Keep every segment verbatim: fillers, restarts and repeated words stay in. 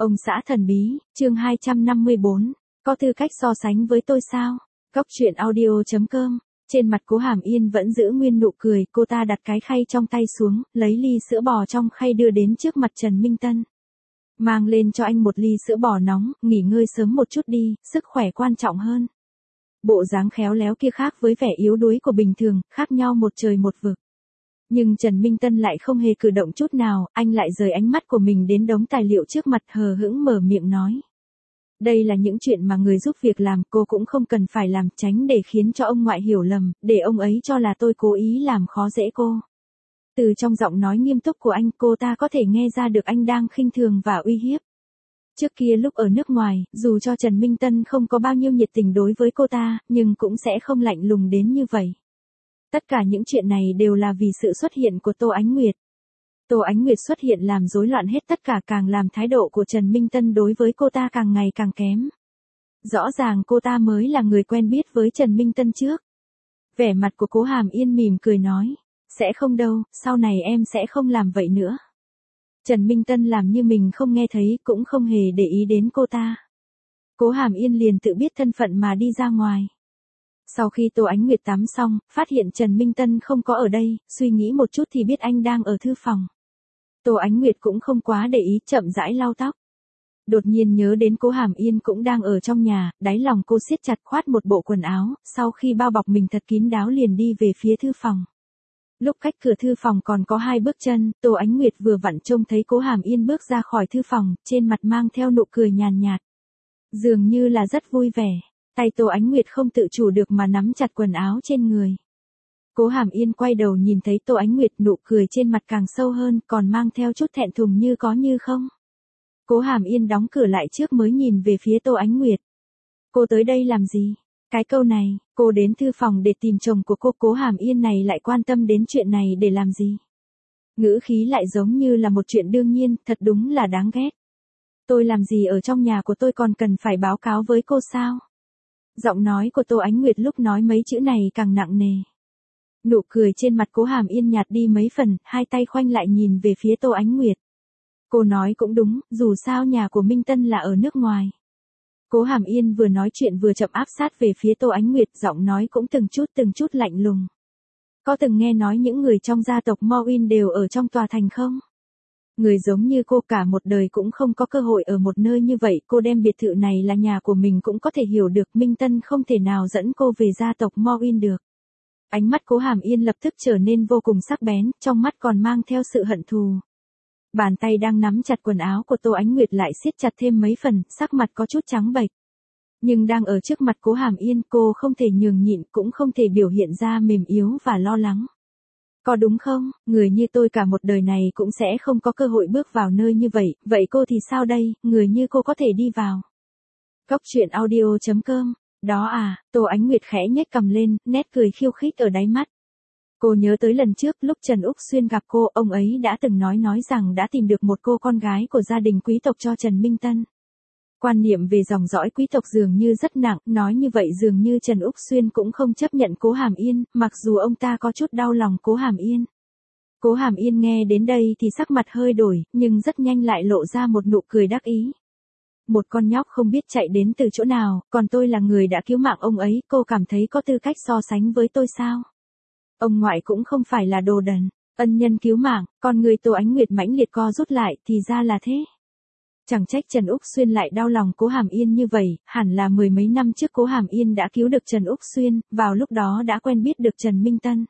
Ông xã thần bí, chương hai trăm năm mươi bốn, có tư cách so sánh với tôi sao? Góc truyện audio chấm com. Trên mặt Cố Hàm Yên vẫn giữ nguyên nụ cười, cô ta đặt cái khay trong tay xuống, lấy ly sữa bò trong khay đưa đến trước mặt Trần Minh Tân. Mang lên cho anh một ly sữa bò nóng, nghỉ ngơi sớm một chút đi, sức khỏe quan trọng hơn. Bộ dáng khéo léo kia khác với vẻ yếu đuối của bình thường, khác nhau một trời một vực. Nhưng Trần Minh Tân lại không hề cử động chút nào, anh lại rời ánh mắt của mình đến đống tài liệu trước mặt, hờ hững mở miệng nói. Đây là những chuyện mà người giúp việc làm, cô cũng không cần phải làm, tránh để khiến cho ông ngoại hiểu lầm, để ông ấy cho là tôi cố ý làm khó dễ cô. Từ trong giọng nói nghiêm túc của anh, cô ta có thể nghe ra được anh đang khinh thường và uy hiếp. Trước kia lúc ở nước ngoài, dù cho Trần Minh Tân không có bao nhiêu nhiệt tình đối với cô ta, nhưng cũng sẽ không lạnh lùng đến như vậy. Tất cả những chuyện này đều là vì sự xuất hiện của Tô Ánh Nguyệt. Tô Ánh Nguyệt xuất hiện làm rối loạn hết tất cả, càng làm thái độ của Trần Minh Tân đối với cô ta càng ngày càng kém. Rõ ràng cô ta mới là người quen biết với Trần Minh Tân trước. Vẻ mặt của Cố Hàm Yên mỉm cười nói, sẽ không đâu, sau này em sẽ không làm vậy nữa. Trần Minh Tân làm như mình không nghe thấy, cũng không hề để ý đến cô ta. Cố Hàm Yên liền tự biết thân phận mà đi ra ngoài. Sau khi Tô Ánh Nguyệt tắm xong, phát hiện Trần Minh Tân không có ở đây, suy nghĩ một chút thì biết anh đang ở thư phòng. Tô Ánh Nguyệt cũng không quá để ý, chậm rãi lau tóc. Đột nhiên nhớ đến Cố Hàm Yên cũng đang ở trong nhà, đáy lòng cô siết chặt khoát một bộ quần áo, sau khi bao bọc mình thật kín đáo liền đi về phía thư phòng. Lúc cách cửa thư phòng còn có hai bước chân, Tô Ánh Nguyệt vừa vặn trông thấy Cố Hàm Yên bước ra khỏi thư phòng, trên mặt mang theo nụ cười nhàn nhạt. Dường như là rất vui vẻ. Tay Tô Ánh Nguyệt không tự chủ được mà nắm chặt quần áo trên người. Cố Hàm Yên quay đầu nhìn thấy Tô Ánh Nguyệt, nụ cười trên mặt càng sâu hơn, còn mang theo chút thẹn thùng như có như không. Cố Hàm Yên đóng cửa lại trước mới nhìn về phía Tô Ánh Nguyệt. Cô tới đây làm gì? Cái câu này, cô đến thư phòng để tìm chồng của cô, Cố Hàm Yên này lại quan tâm đến chuyện này để làm gì? Ngữ khí lại giống như là một chuyện đương nhiên, thật đúng là đáng ghét. Tôi làm gì ở trong nhà của tôi còn cần phải báo cáo với cô sao? Giọng nói của Tô Ánh Nguyệt lúc nói mấy chữ này càng nặng nề. Nụ cười trên mặt Cố Hàm Yên nhạt đi mấy phần, hai tay khoanh lại nhìn về phía Tô Ánh Nguyệt. Cô nói cũng đúng, dù sao nhà của Minh Tân là ở nước ngoài. Cố Hàm Yên vừa nói chuyện vừa chậm áp sát về phía Tô Ánh Nguyệt, giọng nói cũng từng chút từng chút lạnh lùng. Có từng nghe nói những người trong gia tộc Mo Win đều ở trong tòa thành không? Người giống như cô cả một đời cũng không có cơ hội ở một nơi như vậy, cô đem biệt thự này là nhà của mình cũng có thể hiểu được, Minh Tân không thể nào dẫn cô về gia tộc Mo Win được. Ánh mắt Cố Hàm Yên lập tức trở nên vô cùng sắc bén, trong mắt còn mang theo sự hận thù. Bàn tay đang nắm chặt quần áo của Tô Ánh Nguyệt lại siết chặt thêm mấy phần, sắc mặt có chút trắng bệch. Nhưng đang ở trước mặt Cố Hàm Yên, cô không thể nhường nhịn, cũng không thể biểu hiện ra mềm yếu và lo lắng. Có đúng không, người như tôi cả một đời này cũng sẽ không có cơ hội bước vào nơi như vậy, vậy cô thì sao đây, người như cô có thể đi vào. Góc truyện audio chấm com, đó à, Tô Ánh Nguyệt khẽ nhếch cằm lên, nét cười khiêu khích ở đáy mắt. Cô nhớ tới lần trước lúc Trần Úc Xuyên gặp cô, ông ấy đã từng nói nói rằng đã tìm được một cô con gái của gia đình quý tộc cho Trần Minh Tân. Quan niệm về dòng dõi quý tộc dường như rất nặng, nói như vậy dường như Trần Úc Xuyên cũng không chấp nhận Cố Hàm Yên, mặc dù ông ta có chút đau lòng Cố Hàm Yên. Cố Hàm Yên nghe đến đây thì sắc mặt hơi đổi, nhưng rất nhanh lại lộ ra một nụ cười đắc ý. Một con nhóc không biết chạy đến từ chỗ nào, còn tôi là người đã cứu mạng ông ấy, cô cảm thấy có tư cách so sánh với tôi sao? Ông ngoại cũng không phải là đồ đần, ân nhân cứu mạng, con người Tô Ánh Nguyệt mãnh liệt co rút lại, thì ra là thế. Chẳng trách Trần Úc Xuyên lại đau lòng Cố Hàm Yên như vậy, hẳn là mười mấy năm trước Cố Hàm Yên đã cứu được Trần Úc Xuyên, vào lúc đó đã quen biết được Trần Minh Tân.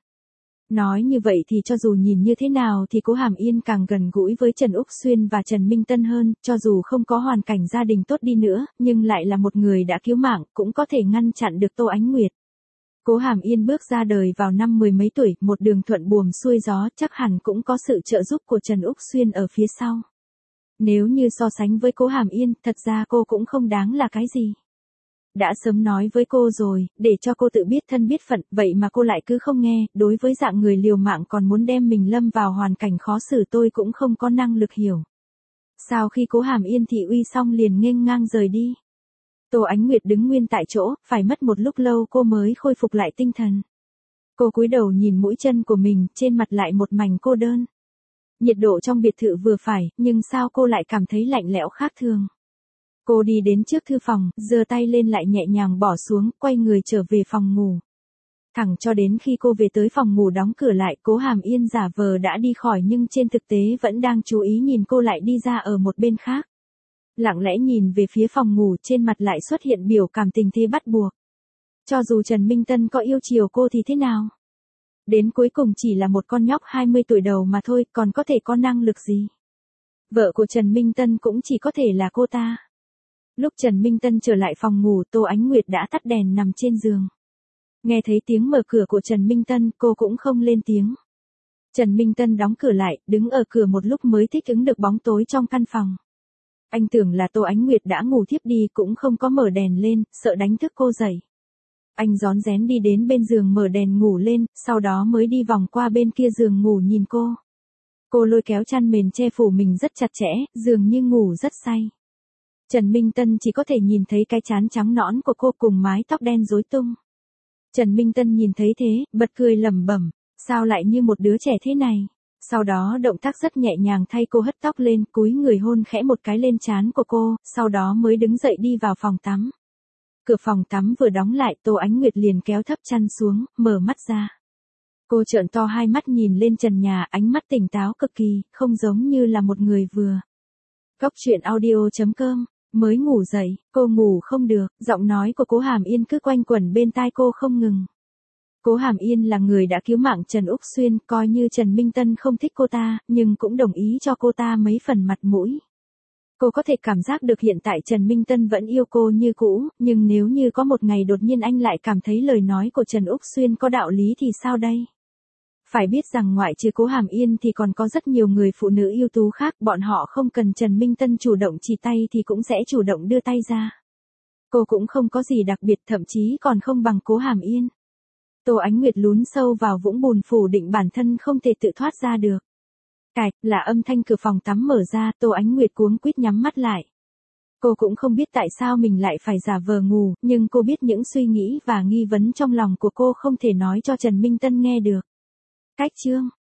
Nói như vậy thì cho dù nhìn như thế nào thì Cố Hàm Yên càng gần gũi với Trần Úc Xuyên và Trần Minh Tân hơn, cho dù không có hoàn cảnh gia đình tốt đi nữa, nhưng lại là một người đã cứu mạng, cũng có thể ngăn chặn được Tô Ánh Nguyệt. Cố Hàm Yên bước ra đời vào năm mười mấy tuổi, một đường thuận buồm xuôi gió, chắc hẳn cũng có sự trợ giúp của Trần Úc Xuyên ở phía sau. Nếu như so sánh với Cố Hàm Yên, thật ra cô cũng không đáng là cái gì. Đã sớm nói với cô rồi, để cho cô tự biết thân biết phận, vậy mà cô lại cứ không nghe, đối với dạng người liều mạng còn muốn đem mình lâm vào hoàn cảnh khó xử tôi cũng không có năng lực hiểu. Sau khi Cố Hàm Yên thị uy xong liền nghênh ngang rời đi. Tô Ánh Nguyệt đứng nguyên tại chỗ, phải mất một lúc lâu cô mới khôi phục lại tinh thần. Cô cúi đầu nhìn mũi chân của mình, trên mặt lại một mảnh cô đơn. Nhiệt độ trong biệt thự vừa phải, nhưng sao cô lại cảm thấy lạnh lẽo khác thường. Cô đi đến trước thư phòng, giơ tay lên lại nhẹ nhàng bỏ xuống, quay người trở về phòng ngủ. Thẳng cho đến khi cô về tới phòng ngủ đóng cửa lại, Cố Hàm Yên giả vờ đã đi khỏi nhưng trên thực tế vẫn đang chú ý nhìn cô lại đi ra ở một bên khác. Lặng lẽ nhìn về phía phòng ngủ, trên mặt lại xuất hiện biểu cảm tình thế bắt buộc. Cho dù Trần Minh Tân có yêu chiều cô thì thế nào? Đến cuối cùng chỉ là một con nhóc hai mươi tuổi đầu mà thôi, còn có thể có năng lực gì? Vợ của Trần Minh Tân cũng chỉ có thể là cô ta. Lúc Trần Minh Tân trở lại phòng ngủ, Tô Ánh Nguyệt đã tắt đèn nằm trên giường. Nghe thấy tiếng mở cửa của Trần Minh Tân, cô cũng không lên tiếng. Trần Minh Tân đóng cửa lại, đứng ở cửa một lúc mới thích ứng được bóng tối trong căn phòng. Anh tưởng là Tô Ánh Nguyệt đã ngủ thiếp đi, cũng không có mở đèn lên, sợ đánh thức cô dậy. Anh rón rén đi đến bên giường mở đèn ngủ lên, sau đó mới đi vòng qua bên kia giường ngủ nhìn cô. Cô lôi kéo chăn mền che phủ mình rất chặt chẽ, dường như ngủ rất say. Trần Minh Tân chỉ có thể nhìn thấy cái trán trắng nõn của cô cùng mái tóc đen rối tung. Trần Minh Tân nhìn thấy thế, bật cười lẩm bẩm, sao lại như một đứa trẻ thế này. Sau đó động tác rất nhẹ nhàng thay cô hất tóc lên, cúi người hôn khẽ một cái lên trán của cô, sau đó mới đứng dậy đi vào phòng tắm. Cửa phòng tắm vừa đóng lại, Tô Ánh Nguyệt liền kéo thấp chăn xuống, mở mắt ra. Cô trợn to hai mắt nhìn lên trần nhà, ánh mắt tỉnh táo cực kỳ, không giống như là một người vừa. Góc truyện audio chấm com. Mới ngủ dậy, cô ngủ không được, giọng nói của Cố Hàm Yên cứ quanh quẩn bên tai cô không ngừng. Cố Hàm Yên là người đã cứu mạng Trần Úc Xuyên, coi như Trần Minh Tân không thích cô ta, nhưng cũng đồng ý cho cô ta mấy phần mặt mũi. Cô có thể cảm giác được hiện tại Trần Minh Tân vẫn yêu cô như cũ, nhưng nếu như có một ngày đột nhiên anh lại cảm thấy lời nói của Trần Úc Xuyên có đạo lý thì sao đây? Phải biết rằng ngoại trừ Cố Hàm Yên thì còn có rất nhiều người phụ nữ ưu tú khác, bọn họ không cần Trần Minh Tân chủ động chỉ tay thì cũng sẽ chủ động đưa tay ra. Cô cũng không có gì đặc biệt, thậm chí còn không bằng Cố Hàm Yên. Tô Ánh Nguyệt lún sâu vào vũng bùn phủ định bản thân không thể tự thoát ra được. Cạch, là âm thanh cửa phòng tắm mở ra, Tô Ánh Nguyệt cuống quýt nhắm mắt lại. Cô cũng không biết tại sao mình lại phải giả vờ ngủ, nhưng cô biết những suy nghĩ và nghi vấn trong lòng của cô không thể nói cho Trần Minh Tân nghe được. Cách chương